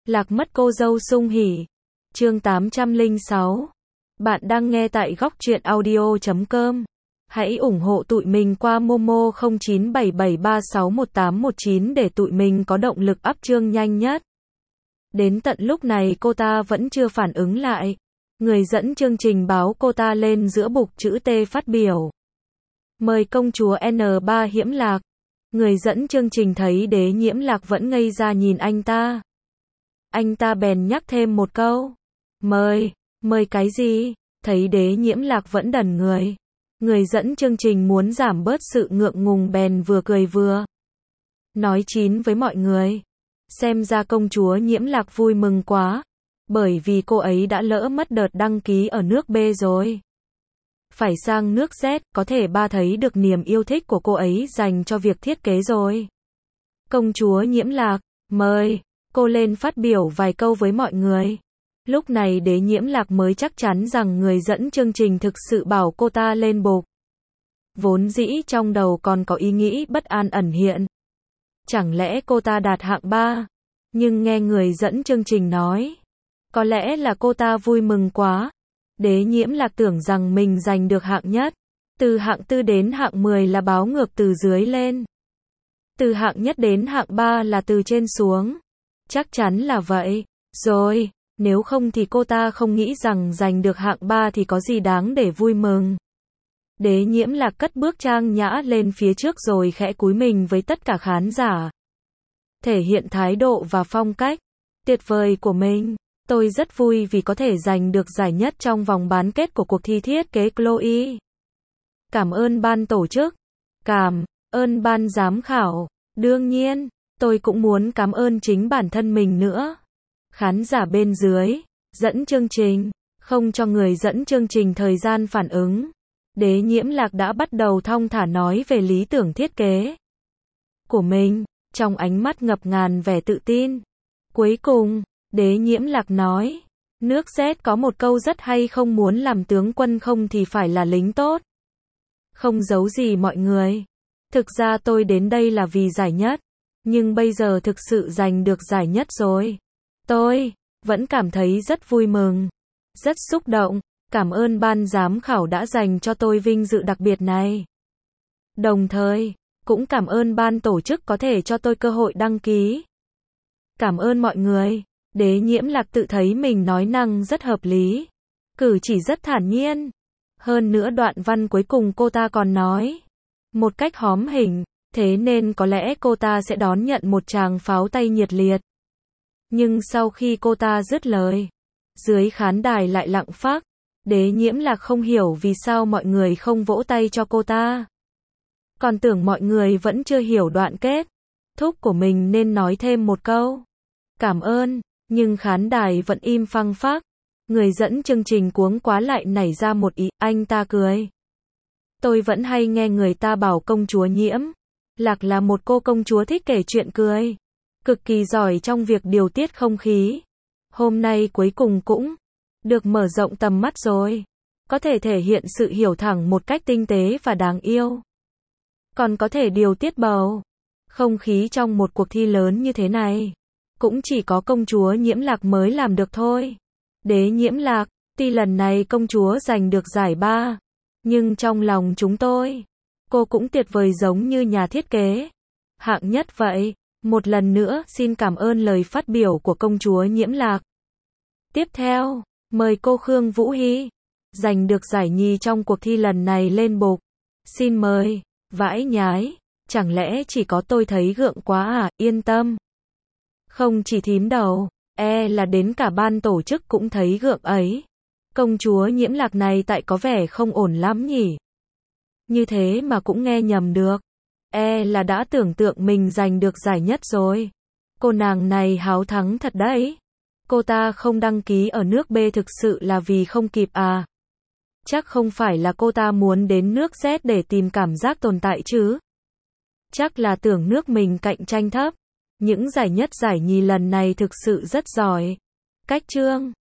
Lạc mất cô dâu sung hỉ. Chương 806. Bạn đang nghe tại góc truyện audio.com. Hãy ủng hộ tụi mình qua Momo 0977361819 để tụi mình có động lực up chương nhanh nhất. Đến tận lúc này cô ta vẫn chưa phản ứng lại. Người dẫn chương trình báo cô ta lên giữa bục chữ T phát biểu. Mời công chúa N3 Hiễm Lạc. Người dẫn chương trình thấy Đế Nhiễm Lạc vẫn ngây ra nhìn anh ta. Anh ta bèn nhắc thêm một câu. Mời cái gì? Thấy Đế Nhiễm Lạc vẫn đần người. Người dẫn chương trình muốn giảm bớt sự ngượng ngùng bèn vừa cười vừa nói chín với mọi người. Xem ra công chúa Nhiễm Lạc vui mừng quá. Bởi vì cô ấy đã lỡ mất đợt đăng ký ở nước B rồi. Phải sang nước Z, có thể ba thấy được niềm yêu thích của cô ấy dành cho việc thiết kế rồi. Công chúa Nhiễm Lạc, mời. Cô lên phát biểu vài câu với mọi người. Lúc này Đế Nhiễm Lạc mới chắc chắn rằng người dẫn chương trình thực sự bảo cô ta lên bục. Vốn dĩ trong đầu còn có ý nghĩ bất an ẩn hiện. Chẳng lẽ cô ta đạt hạng 3? Nhưng nghe người dẫn chương trình nói, có lẽ là cô ta vui mừng quá. Đế Nhiễm Lạc tưởng rằng mình giành được hạng nhất. Từ hạng 4 đến hạng 10 là báo ngược từ dưới lên. Từ hạng nhất đến hạng 3 là từ trên xuống. Chắc chắn là vậy. Rồi, nếu không thì cô ta không nghĩ rằng giành được hạng 3 thì có gì đáng để vui mừng. Đế Nhiễm Lạc cất bước trang nhã lên phía trước rồi khẽ cúi mình với tất cả khán giả. Thể hiện thái độ và phong cách tuyệt vời của mình. Tôi rất vui vì có thể giành được giải nhất trong vòng bán kết của cuộc thi thiết kế Chloe. Cảm ơn ban tổ chức. Cảm ơn ban giám khảo. Đương nhiên, tôi cũng muốn cảm ơn chính bản thân mình nữa. Khán giả bên dưới, dẫn chương trình, không cho người dẫn chương trình thời gian phản ứng. Đế Nhiễm Lạc đã bắt đầu thong thả nói về lý tưởng thiết kế của mình, trong ánh mắt ngập ngàn vẻ tự tin. Cuối cùng, Đế Nhiễm Lạc nói, nước Z có một câu rất hay, không muốn làm tướng quân không thì phải là lính tốt. Không giấu gì mọi người. Thực ra tôi đến đây là vì giải nhất. Nhưng bây giờ thực sự giành được giải nhất rồi. Tôi vẫn cảm thấy rất vui mừng. Rất xúc động. Cảm ơn ban giám khảo đã dành cho tôi vinh dự đặc biệt này. Đồng thời, cũng cảm ơn ban tổ chức có thể cho tôi cơ hội đăng ký. Cảm ơn mọi người. Đế Nhiễm Lạc tự thấy mình nói năng rất hợp lý. Cử chỉ rất thản nhiên. Hơn nữa đoạn văn cuối cùng cô ta còn nói một cách hóm hỉnh, thế nên có lẽ cô ta sẽ đón nhận một tràng pháo tay nhiệt liệt. Nhưng sau khi cô ta dứt lời, dưới khán đài lại lặng phắc. Đế Nhiễm Lạc không hiểu vì sao mọi người không vỗ tay cho cô ta. Còn tưởng mọi người vẫn chưa hiểu đoạn kết thúc của mình nên nói thêm một câu cảm ơn, nhưng khán đài vẫn im phăng phắc. Người dẫn chương trình cuống quá lại nảy ra một ý, anh ta cười. Tôi vẫn hay nghe người ta bảo công chúa Nhiễm Lạc là một cô công chúa thích kể chuyện cười, cực kỳ giỏi trong việc điều tiết không khí. Hôm nay cuối cùng cũng được mở rộng tầm mắt rồi. Có thể thể hiện sự hiểu thẳng một cách tinh tế và đáng yêu. Còn có thể điều tiết bầu không khí trong một cuộc thi lớn như thế này. Cũng chỉ có công chúa Nhiễm Lạc mới làm được thôi. Đế Nhiễm Lạc, tuy lần này công chúa giành được giải 3, nhưng trong lòng chúng tôi, cô cũng tuyệt vời giống như nhà thiết kế hạng nhất vậy. Một lần nữa xin cảm ơn lời phát biểu của công chúa Nhiễm Lạc. Tiếp theo, mời cô Khương Vũ Hy, giành được giải nhì trong cuộc thi lần này lên bục. Xin mời. Vãi nhái, chẳng lẽ chỉ có tôi thấy gượng quá à? Yên tâm. Không chỉ thím đầu, là đến cả ban tổ chức cũng thấy gượng ấy. Công chúa Nhiễm Lạc này tại có vẻ không ổn lắm nhỉ. Như thế mà cũng nghe nhầm được. Là đã tưởng tượng mình giành được giải nhất rồi. Cô nàng này háo thắng thật đấy. Cô ta không đăng ký ở nước B thực sự là vì không kịp à? Chắc không phải là cô ta muốn đến nước Z để tìm cảm giác tồn tại chứ? Chắc là tưởng nước mình cạnh tranh thấp. Những giải nhất giải nhì lần này thực sự rất giỏi. Cách chương